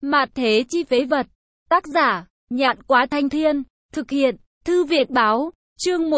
Mạt thế chi phế vật. Tác giả, Nhạn Quá Thanh Thiên. Thực hiện, Thư Việt Báo. Chương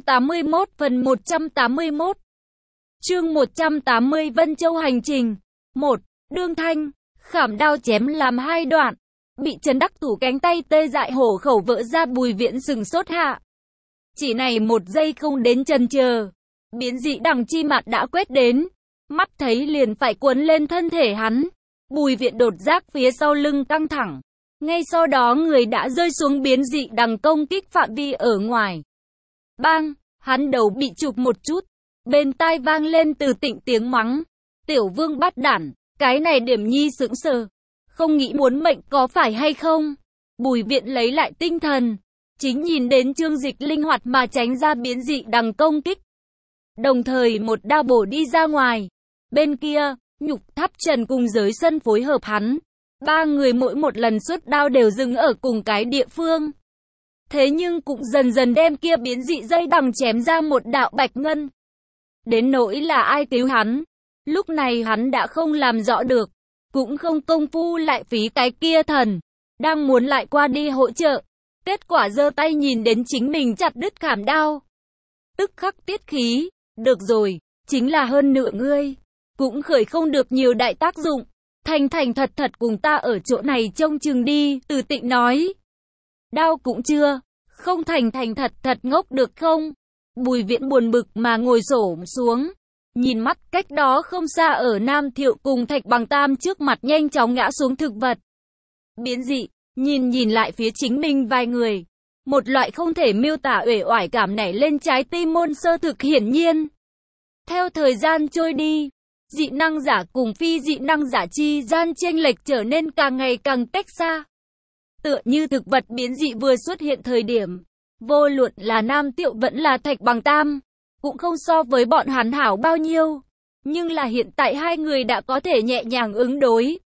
181 phần 181. Chương 180 Vân Châu hành trình. 1. Đương Thanh, khảm đao chém làm hai đoạn. Bị Trần Đắc Thủ cánh tay tê dại hổ khẩu vỡ ra, Bùi Viễn sừng sốt hạ. Chỉ này một giây không đến chần chờ, biến dị đằng chi mạt đã quét đến. Mắt thấy liền phải cuốn lên thân thể hắn. Bùi Viễn đột giác phía sau lưng căng thẳng. Ngay sau đó người đã rơi xuống biến dị đằng công kích phạm vi ở ngoài. Bang, hắn đầu bị chụp một chút. Bên tai vang lên từ Tịnh tiếng mắng. Tiểu vương bắt đản, cái này Điểm Nhi sững sờ. Không nghĩ muốn mệnh có phải hay không? Bùi Viễn lấy lại tinh thần. Chính nhìn đến Trương Dịch linh hoạt mà tránh ra biến dị đằng công kích. Đồng thời một đao bổ đi ra ngoài. Bên kia, Nhục Tháp Trần cùng Giới Sân phối hợp hắn. Ba người mỗi một lần xuất đao đều dừng ở cùng cái địa phương. Thế nhưng cũng dần dần đem kia biến dị dây đằng chém ra một đạo bạch ngân. Đến nỗi là ai cứu hắn, lúc này hắn đã không làm rõ được. Cũng không công phu lại phí cái kia thần. Đang muốn lại qua đi hỗ trợ. Kết quả giơ tay nhìn đến chính mình chặt đứt khảm đao. Tức khắc tiết khí. Được rồi, chính là hơn nửa ngươi. Cũng khởi không được nhiều đại tác dụng. Thành thành thật thật cùng ta ở chỗ này trông chừng đi, Từ Tịnh nói. Đao cũng chưa, không thành thành thật thật ngốc được không? Bùi Viễn buồn bực mà ngồi xổm xuống. Nhìn mắt cách đó không xa ở Nam Thiệu cùng Thạch Bằng Tam trước mặt nhanh chóng ngã xuống thực vật. Biến dị, nhìn lại phía chính mình vài người. Một loại không thể miêu tả uể oải cảm nảy lên trái tim môn sơ thực hiển nhiên. Theo thời gian trôi đi, dị năng giả cùng phi dị năng giả chi gian chênh lệch trở nên càng ngày càng cách xa. Tựa như thực vật biến dị vừa xuất hiện thời điểm, vô luận là Nam Tiệu vẫn là Thạch Bằng Tam, cũng không so với bọn hắn hảo bao nhiêu. Nhưng là hiện tại hai người đã có thể nhẹ nhàng ứng đối.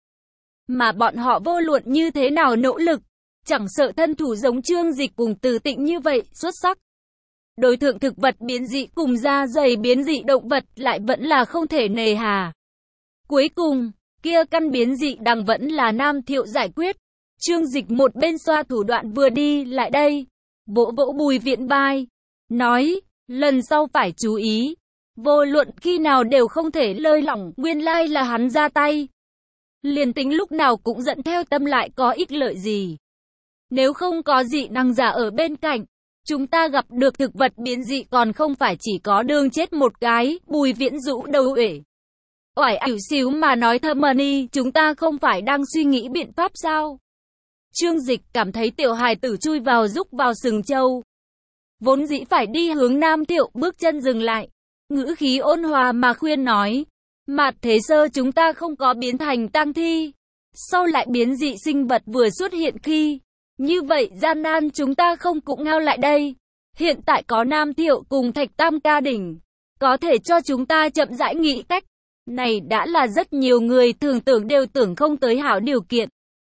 Mà bọn họ vô luận như thế nào nỗ lực, chẳng sợ thân thủ giống Trương Dịch cùng Từ Tịnh như vậy xuất sắc. Đối tượng thực vật biến dị cùng da dày biến dị động vật lại vẫn là không thể nề hà. Cuối cùng, kia căn biến dị đằng vẫn là Nam Thiệu giải quyết. Trương Dịch một bên xoa thủ đoạn vừa đi lại đây, vỗ vỗ Bùi Viễn vai, nói, lần sau phải chú ý. Vô luận khi nào đều không thể lơi lỏng, nguyên lai là hắn ra tay. Liền tính lúc nào cũng dẫn theo tâm lại có ích lợi gì. Nếu không có dị năng giả ở bên cạnh, chúng ta gặp được thực vật biến dị còn không phải chỉ có đường chết một cái. Bùi Viễn rũ đầu uể oải ỉu xíu mà nói, Thâm chúng ta không phải đang suy nghĩ biện pháp sao? Trương Dịch cảm thấy tiểu hài tử chui vào rúc vào sừng trâu. Vốn dĩ phải đi hướng Nam Thiệu, bước chân dừng lại. Ngữ khí ôn hòa mà khuyên nói. Mạt thế sơ chúng ta không có biến thành tang thi. Sau lại biến dị sinh vật vừa xuất hiện khi. Như vậy gian nan chúng ta không cũng ngao lại đây. Hiện tại có Nam Thiệu cùng Thạch Tam ca đỉnh. Có thể cho chúng ta chậm rãi nghĩ cách. Này đã là rất nhiều người thường tưởng đều tưởng không tới hảo điều kiện.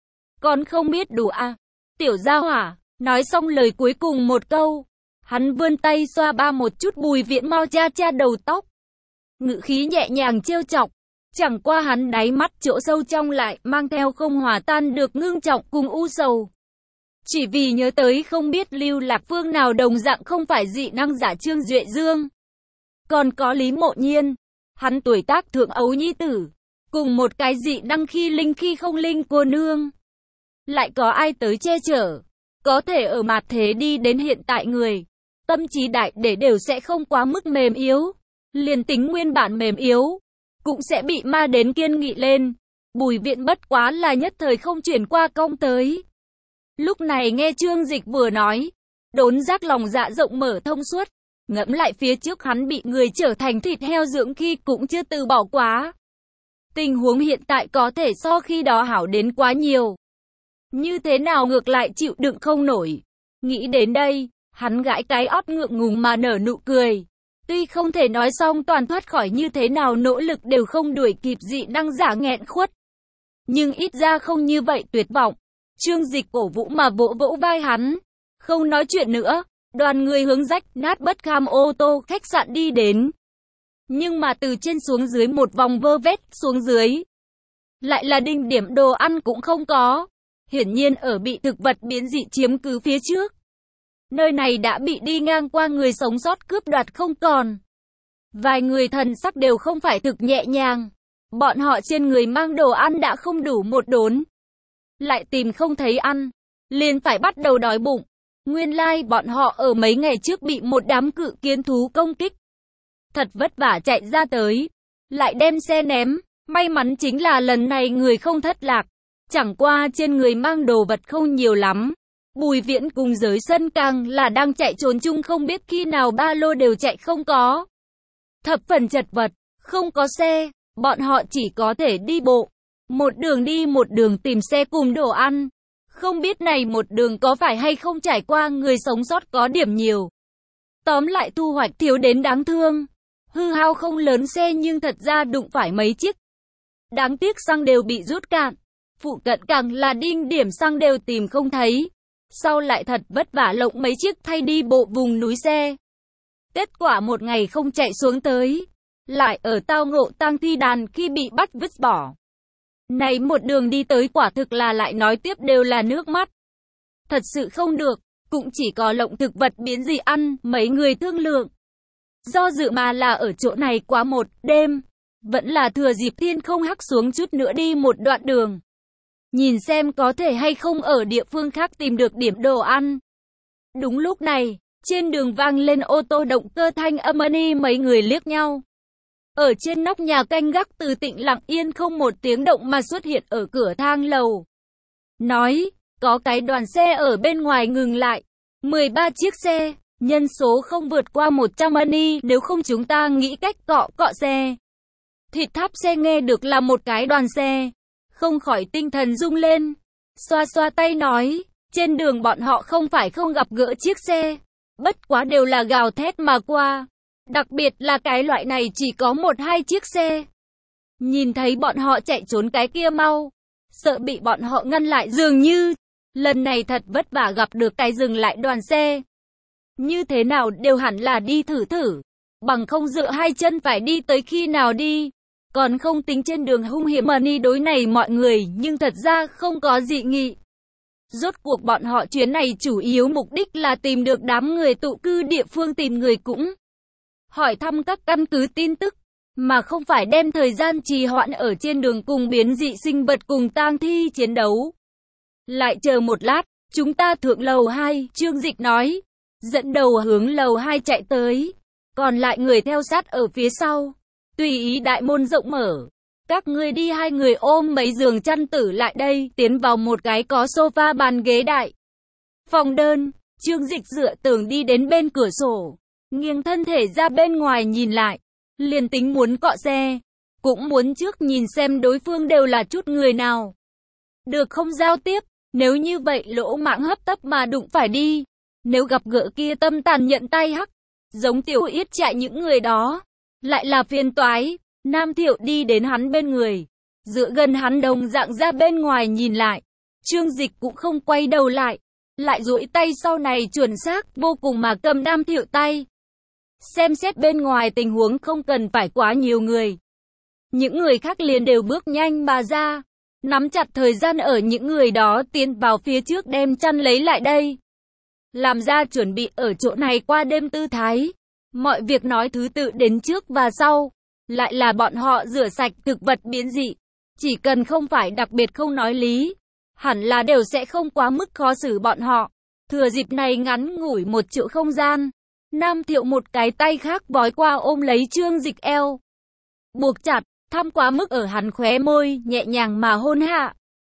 Còn không biết đủ à. Tiểu gia hỏa, nói xong lời cuối cùng một câu. Hắn vươn tay xoa ba một chút Bùi Viễn mau cha cha đầu tóc. Ngữ khí nhẹ nhàng trêu chọc. Chẳng qua hắn đáy mắt chỗ sâu trong lại mang theo không hòa tan được ngưng trọng cùng u sầu. Chỉ vì nhớ tới không biết Lưu Lạc Phương nào đồng dạng không phải dị năng giả Trương Duệ Dương. Còn có Lý Mộ Nhiên. Hắn tuổi tác thượng ấu nhi tử. Cùng một cái dị năng khi linh khi không linh cô nương. Lại có ai tới che chở. Có thể ở mạt thế đi đến hiện tại người. Tâm trí đại để đều sẽ không quá mức mềm yếu. Liền tính nguyên bản mềm yếu. Cũng sẽ bị ma đến kiên nghị lên. Bùi Viễn bất quá là nhất thời không chuyển qua công tới. Lúc này nghe Trương Dịch vừa nói. Đốn giác lòng dạ rộng mở thông suốt. Ngẫm lại phía trước hắn bị người trở thành thịt heo dưỡng khi cũng chưa từ bỏ quá. Tình huống hiện tại có thể so khi đó hảo đến quá nhiều. Như thế nào ngược lại chịu đựng không nổi. Nghĩ đến đây, hắn gãi cái ót ngượng ngùng mà nở nụ cười. Tuy không thể nói xong toàn thoát khỏi như thế nào nỗ lực đều không đuổi kịp dị năng giả nghẹn khuất. Nhưng ít ra không như vậy tuyệt vọng. Trương Dịch cổ vũ mà vỗ vỗ vai hắn. Không nói chuyện nữa, đoàn người hướng rách nát bất kham ô tô khách sạn đi đến. Nhưng mà từ trên xuống dưới một vòng vơ vét xuống dưới. lại là đỉnh điểm đồ ăn cũng không có. Hiển nhiên ở bị thực vật biến dị chiếm cứ phía trước. Nơi này đã bị đi ngang qua người sống sót cướp đoạt không còn. Vài người thần sắc đều không phải thực nhẹ nhàng. Bọn họ trên người mang đồ ăn đã không đủ một đốn. Lại tìm không thấy ăn, liền phải bắt đầu đói bụng. Nguyên lai bọn họ ở mấy ngày trước bị một đám cự kiến thú công kích. Thật vất vả chạy ra tới, lại đem xe ném. May mắn chính là lần này người không thất lạc. Chẳng qua trên người mang đồ vật không nhiều lắm. Bùi Viễn cùng Giới Sân càng là đang chạy trốn chung, không biết khi nào ba lô đều chạy không có. Thập phần chật vật, không có xe, bọn họ chỉ có thể đi bộ. Một đường đi một đường tìm xe cùng đồ ăn. Không biết này một đường có phải hay không trải qua người sống sót có điểm nhiều. Tóm lại thu hoạch thiếu đến đáng thương. Hư hao không lớn xe nhưng thật ra đụng phải mấy chiếc. Đáng tiếc xăng đều bị rút cạn. Phụ cận càng là đinh điểm xăng đều tìm không thấy. Sau lại thật vất vả lộng mấy chiếc thay đi bộ vùng núi xe. Kết quả một ngày không chạy xuống tới. Lại ở tao ngộ tang thi đàn khi bị bắt vứt bỏ. Này một đường đi tới quả thực là lại nói tiếp đều là nước mắt. Thật sự không được, cũng chỉ có lộng thực vật biến dị ăn, mấy người thương lượng. Do dự mà là ở chỗ này quá một đêm, vẫn là thừa dịp thiên không hắc xuống chút nữa đi một đoạn đường. Nhìn xem có thể hay không ở địa phương khác tìm được điểm đồ ăn. Đúng lúc này, trên đường vang lên ô tô động cơ thanh âm mấy người liếc nhau. Ở trên nóc nhà canh gác Từ Tịnh lặng yên không một tiếng động mà xuất hiện ở cửa thang lầu. Nói, có cái đoàn xe ở bên ngoài ngừng lại. 13 chiếc xe, nhân số không vượt qua 100 nếu không chúng ta nghĩ cách cọ xe. Thịt tháp xe nghe được là một cái đoàn xe. Không khỏi tinh thần rung lên. Xoa xoa tay nói, trên đường bọn họ không phải không gặp gỡ chiếc xe. Bất quá đều là gào thét mà qua. Đặc biệt là cái loại này chỉ có 1-2 chiếc xe. Nhìn thấy bọn họ chạy trốn cái kia mau. Sợ bị bọn họ ngăn lại dường như. Lần này thật vất vả gặp được cái dừng lại đoàn xe. Như thế nào đều hẳn là đi thử. Bằng không dựa hai chân phải đi tới khi nào đi. Còn không tính trên đường hung hiểm đối này mọi người nhưng thật ra không có dị nghị. Rốt cuộc bọn họ chuyến này chủ yếu mục đích là tìm được đám người tụ cư địa phương, tìm người cũng hỏi thăm các căn cứ tin tức, mà không phải đem thời gian trì hoãn ở trên đường cùng biến dị sinh vật cùng tang thi chiến đấu. Lại chờ một lát, chúng ta thượng lầu 2, Trương Dịch nói, dẫn đầu hướng lầu 2 chạy tới, còn lại người theo sát ở phía sau, tùy ý đại môn rộng mở. Các ngươi đi, hai người ôm mấy giường chăn tử lại đây, tiến vào một cái có sofa bàn ghế đại phòng đơn. Trương Dịch dựa tường đi đến bên cửa sổ, nghiêng thân thể ra bên ngoài nhìn lại, liền tính muốn cọ xe, cũng muốn trước nhìn xem đối phương đều là chút người nào. Được không giao tiếp, nếu như vậy lỗ mãng hấp tấp mà đụng phải đi. Nếu gặp gỡ kia tâm tàn nhận tay hắc, giống Tiểu Yết chạy những người đó, lại là phiền toái. Nam Thiệu đi đến hắn bên người, dựa gần hắn đồng dạng ra bên ngoài nhìn lại. Trương Dịch cũng không quay đầu lại, lại duỗi tay sau này chuẩn xác vô cùng mà cầm Nam Thiệu tay. Xem xét bên ngoài tình huống không cần phải quá nhiều người. Những người khác liền đều bước nhanh mà ra, nắm chặt thời gian ở những người đó tiến vào phía trước đem chăn lấy lại đây. Làm ra chuẩn bị ở chỗ này qua đêm tư thái. Mọi việc nói thứ tự đến trước và sau. Lại là bọn họ rửa sạch thực vật biến dị. Chỉ cần không phải đặc biệt không nói lý, hẳn là đều sẽ không quá mức khó xử bọn họ. Thừa dịp này ngắn ngủi một chỗ không gian, Nam Thiệu một cái tay khác vói qua ôm lấy Trương Dịch eo, buộc chặt, thăm quá mức ở hắn khóe môi, nhẹ nhàng mà hôn hạ.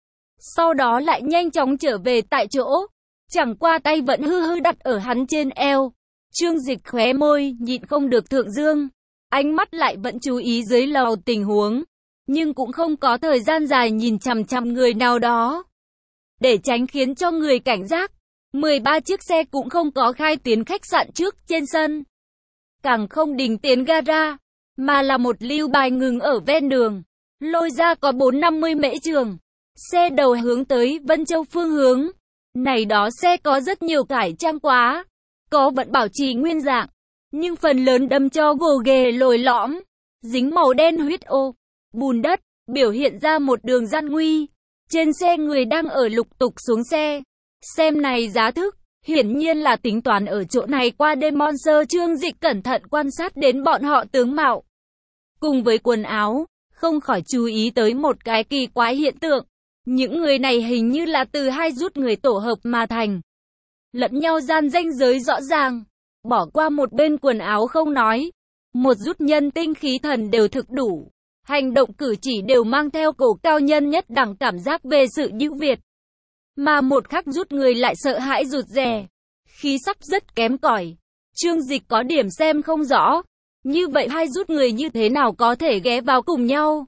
Sau đó lại nhanh chóng trở về tại chỗ, chẳng qua tay vẫn hư đặt ở hắn trên eo. Trương Dịch khóe môi, nhịn không được thượng dương. Ánh mắt lại vẫn chú ý dưới lầu tình huống, nhưng cũng không có thời gian dài nhìn chằm chằm người nào đó. Để tránh khiến cho người cảnh giác, 13 chiếc xe cũng không có khai tiến khách sạn trước trên sân. Càng không đình tiến gara, mà là một lưu bài ngừng ở ven đường. Lôi ra có 450 mễ trường. Xe đầu hướng tới Vân Châu phương hướng. Này đó xe có rất nhiều cải trang quá, có vẫn bảo trì nguyên dạng. Nhưng phần lớn đâm cho gồ ghề lồi lõm, dính màu đen huyết ô, bùn đất, biểu hiện ra một đường gian nguy. Trên xe người đang ở lục tục xuống xe. Xem này giá thức, hiển nhiên là tính toán ở chỗ này qua đêm. Monster Trương Dịch cẩn thận quan sát đến bọn họ tướng mạo. Cùng với quần áo, không khỏi chú ý tới một cái kỳ quái hiện tượng. Những người này hình như là từ hai rút người tổ hợp mà thành. Lẫn nhau gian ranh giới rõ ràng. Bỏ qua một bên quần áo không nói. Một rút nhân tinh khí thần đều thực đủ. Hành động cử chỉ đều mang theo cổ cao nhân nhất đẳng cảm giác về sự ưu việt. Mà một khắc rút người lại sợ hãi rụt rè. Khí sắc rất kém cỏi. Trương Dịch có điểm xem không rõ. Như vậy hai rút người như thế nào có thể ghé vào cùng nhau?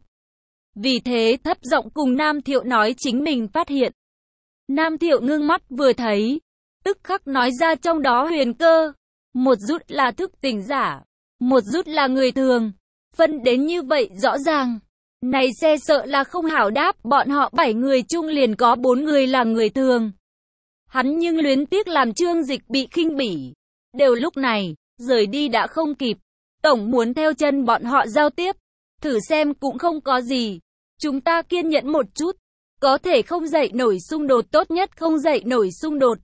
Vì thế thấp giọng cùng Nam Thiệu nói chính mình phát hiện. Nam Thiệu ngưng mắt vừa thấy. Tức khắc nói ra trong đó huyền cơ. Một rút là thức tỉnh giả. Một rút là người thường. Phân đến như vậy rõ ràng. Này xe sợ là không hảo đáp. Bọn họ 7 người chung liền có 4 người là người thường. Hắn nhưng luyến tiếc làm Trương Dịch bị khinh bỉ. Đều lúc này, rời đi đã không kịp. Tổng muốn theo chân bọn họ giao tiếp. Thử xem cũng không có gì. Chúng ta kiên nhẫn một chút. Có thể không dậy nổi xung đột, tốt nhất không dậy nổi xung đột.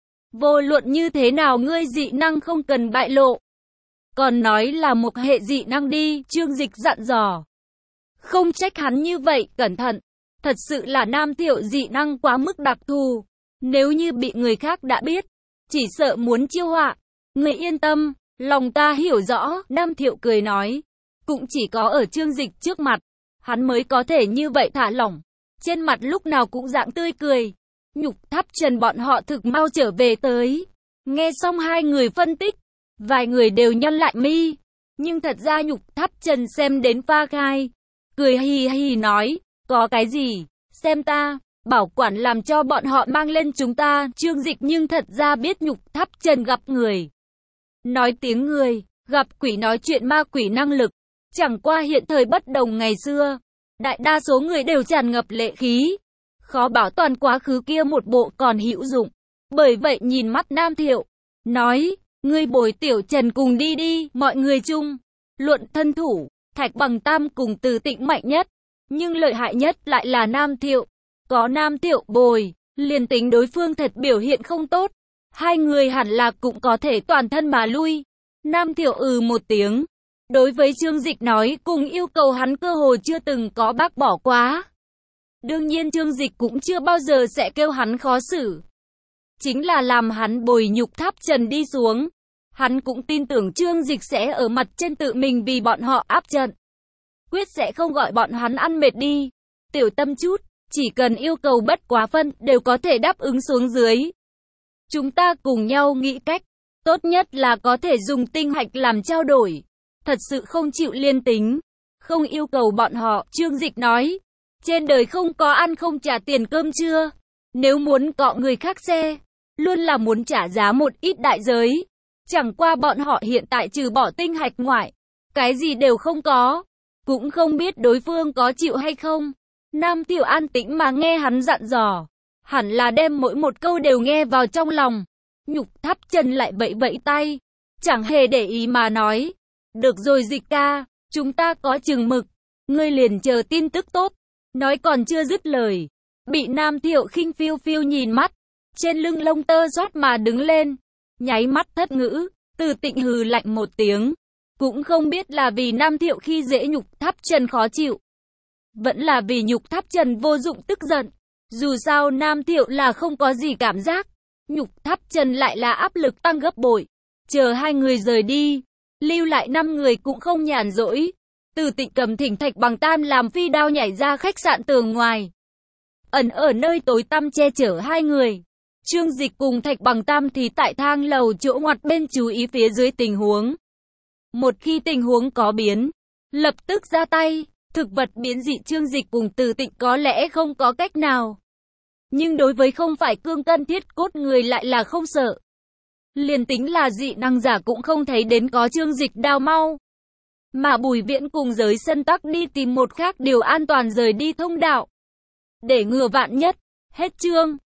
Vô luận như thế nào ngươi dị năng không cần bại lộ. Còn nói là một hệ dị năng đi, Trương Dịch dặn dò. Không trách hắn như vậy, cẩn thận. Thật sự là Nam Thiệu dị năng quá mức đặc thù. Nếu như bị người khác đã biết, chỉ sợ muốn chiêu họa. Người yên tâm, lòng ta hiểu rõ, Nam Thiệu cười nói. Cũng chỉ có ở Trương Dịch trước mặt, hắn mới có thể như vậy thả lỏng. Trên mặt lúc nào cũng dạng tươi cười. Nhục Tháp Trần bọn họ thực mau trở về tới. Nghe xong hai người phân tích, vài người đều nhăn lại mi. Nhưng thật ra Nhục Tháp Trần xem đến pha khai. Cười hì hì nói, có cái gì, xem ta, bảo quản làm cho bọn họ mang lên chúng ta. Trương Dịch nhưng thật ra biết Nhục Tháp Trần gặp người. Nói tiếng người, gặp quỷ nói chuyện ma quỷ năng lực. Chẳng qua hiện thời bất đồng ngày xưa. Đại đa số người đều tràn ngập lệ khí. Khó bảo toàn quá khứ kia một bộ còn hữu dụng. Bởi vậy nhìn mắt Nam Thiệu, nói, ngươi bồi Tiểu Trần cùng đi đi, mọi người chung. Luận thân thủ, Thạch Bằng Tam cùng Từ Tịnh mạnh nhất. Nhưng lợi hại nhất lại là Nam Thiệu. Có Nam Thiệu bồi, liền tính đối phương thật biểu hiện không tốt. Hai người hẳn là cũng có thể toàn thân mà lui. Nam Thiệu một tiếng. Đối với Trương Dịch nói cùng yêu cầu hắn cơ hồ chưa từng có bác bỏ quá. Đương nhiên Trương Dịch cũng chưa bao giờ sẽ kêu hắn khó xử. Chính là làm hắn bồi Nhục Tháp Trần đi xuống. Hắn cũng tin tưởng Trương Dịch sẽ ở mặt trên tự mình vì bọn họ áp trận. Quyết sẽ không gọi bọn hắn ăn mệt đi. Tiểu tâm chút, chỉ cần yêu cầu bất quá phân đều có thể đáp ứng xuống dưới. Chúng ta cùng nhau nghĩ cách. Tốt nhất là có thể dùng tinh hạch làm trao đổi. Thật sự không chịu liên tính. Không yêu cầu bọn họ, Trương Dịch nói. Trên đời không có ăn không trả tiền cơm trưa. Nếu muốn cọ người khác xe, luôn là muốn trả giá một ít đại giới. Chẳng qua bọn họ hiện tại trừ bỏ tinh hạch ngoại, cái gì đều không có. Cũng không biết đối phương có chịu hay không. Nam Thiệu an tĩnh mà nghe hắn dặn dò. Hẳn là đem mỗi một câu đều nghe vào trong lòng. Nhục Tháp Trần lại vẫy vẫy tay. Chẳng hề để ý mà nói. Được rồi Dịch ca, chúng ta có chừng mực. Ngươi liền chờ tin tức tốt. Nói còn chưa dứt lời. Bị Nam Thiệu khinh phiêu phiêu nhìn mắt. Trên lưng lông tơ rót mà đứng lên. Nháy mắt thất ngữ. Từ Tịnh hừ lạnh một tiếng. Cũng không biết là vì Nam Thiệu khi dễ Nhục Tháp Trần khó chịu. Vẫn là vì Nhục Tháp Trần vô dụng tức giận. Dù sao Nam Thiệu là không có gì cảm giác. Nhục Tháp Trần lại là áp lực tăng gấp bội. Chờ hai người rời đi. Lưu lại 5 người cũng không nhàn rỗi. Từ Tịnh cầm thỉnh Thạch Bằng Tam làm phi đao nhảy ra khách sạn tường ngoài. Ẩn ở nơi tối tăm che chở hai người. Trương Dịch cùng Thạch Bằng Tam thì tại thang lầu chỗ ngoặt bên chú ý phía dưới tình huống. Một khi tình huống có biến, lập tức ra tay. Thực vật biến dị Trương Dịch cùng Từ Tịnh có lẽ không có cách nào. Nhưng đối với không phải cương cân thiết cốt người lại là không sợ. Liền tính là dị năng giả cũng không thấy đến có Trương Dịch đào mau. Mà Bùi Viễn cùng giới sân tắc đi tìm một khác điều an toàn rời đi thông đạo. Để ngừa vạn nhất, hết chương.